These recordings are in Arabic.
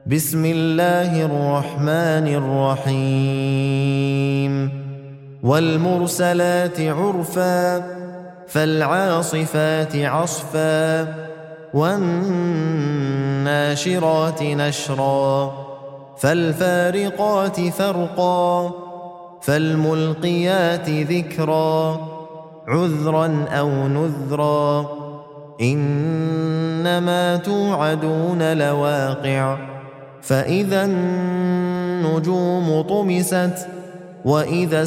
بسم الله الرحمن الرحيم والمرسلات عرفا فالعاصفات عصفا والناشرات نشرا فالفارقات فرقا فالملقيات ذكرا عذرا أو نذرا إنما توعدون لواقع فإذا النجوم طمست وإذا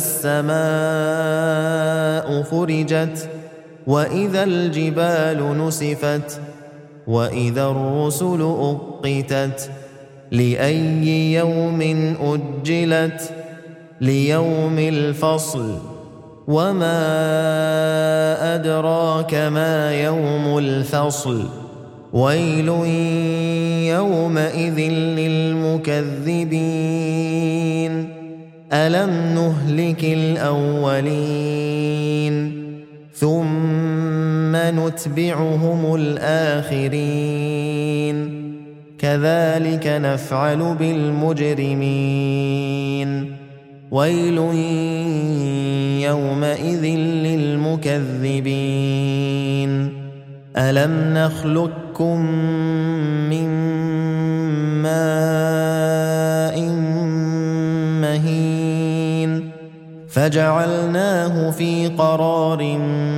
السماء فرجت وإذا الجبال نسفت وإذا الرسل أقتت لأي يوم أجلت ليوم الفصل وما أدراك ما يوم الفصل ويل يومئذ للمكذبين ألم نهلك الأولين ثم نتبعهم الآخرين كذلك نفعل بالمجرمين ويل يومئذ للمكذبين ألم نخلقكم من ماء مهين فجعلناه في قرار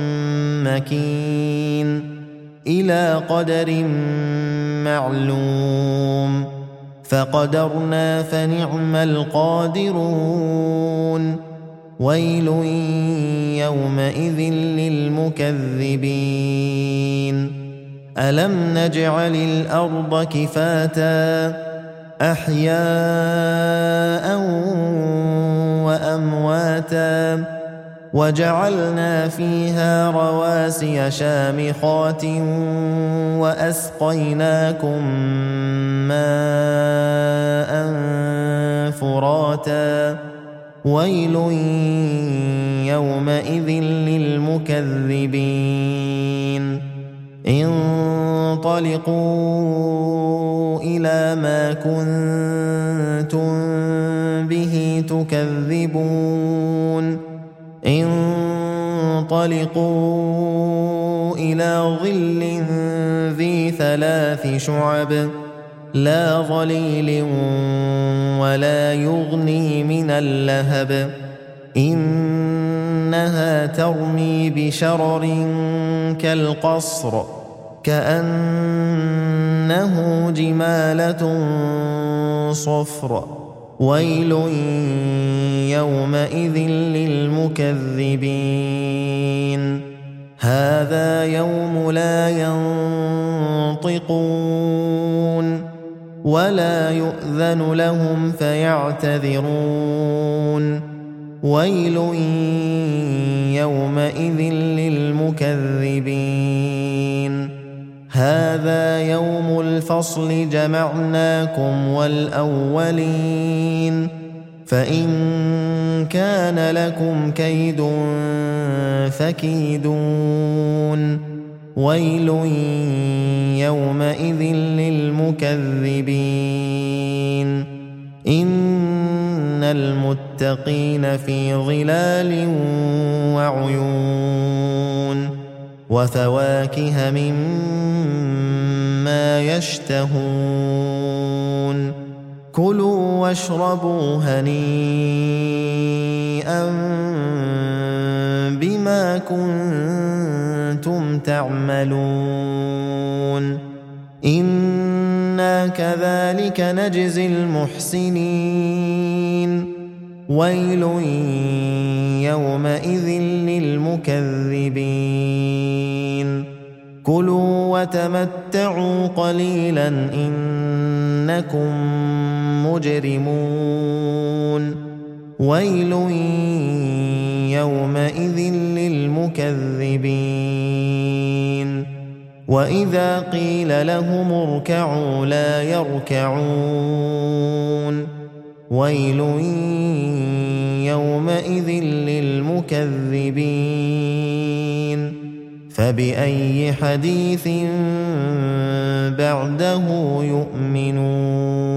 مكين إلى قدر معلوم فقدرنا فنعم القادرون ويل يومئذ للمكذبين ألم نجعل الأرض كفاتا أحياء وأمواتا وجعلنا فيها رواسي شامخات وأسقيناكم ماء فراتا ويل يومئذ للمكذبين انطلقوا إلى ما كنتم به تكذبون انطلقوا إلى ظل ذي 3 شعب لا ظليل ولا يغني من اللهب إنها ترمي بشرر كالقصر كأنه جمالة صفر ويل يومئذ للمكذبين هذا يوم لا ينطقون ولا يؤذن لهم فيعتذرون ويل يومئذ للمكذبين هذا يوم الفصل جمعناكم والأولين فإن كان لكم كيد فكيدون ويل يومئذ للمكذبين إن المتقين في ظلال وعيون وفواكه مما يشتهون كلوا واشربوا هنيئا بما كنتم تعملون إنا كذلك نجزي المحسنين ويل يومئذ للمكذبين كلوا وتمتعوا قليلا إنكم مجرمون ويل يومئذ للمكذبين وإذا قيل لهم اركعوا لا يركعون ويل يومئذ للمكذبين فبأي حديث بعده يؤمنون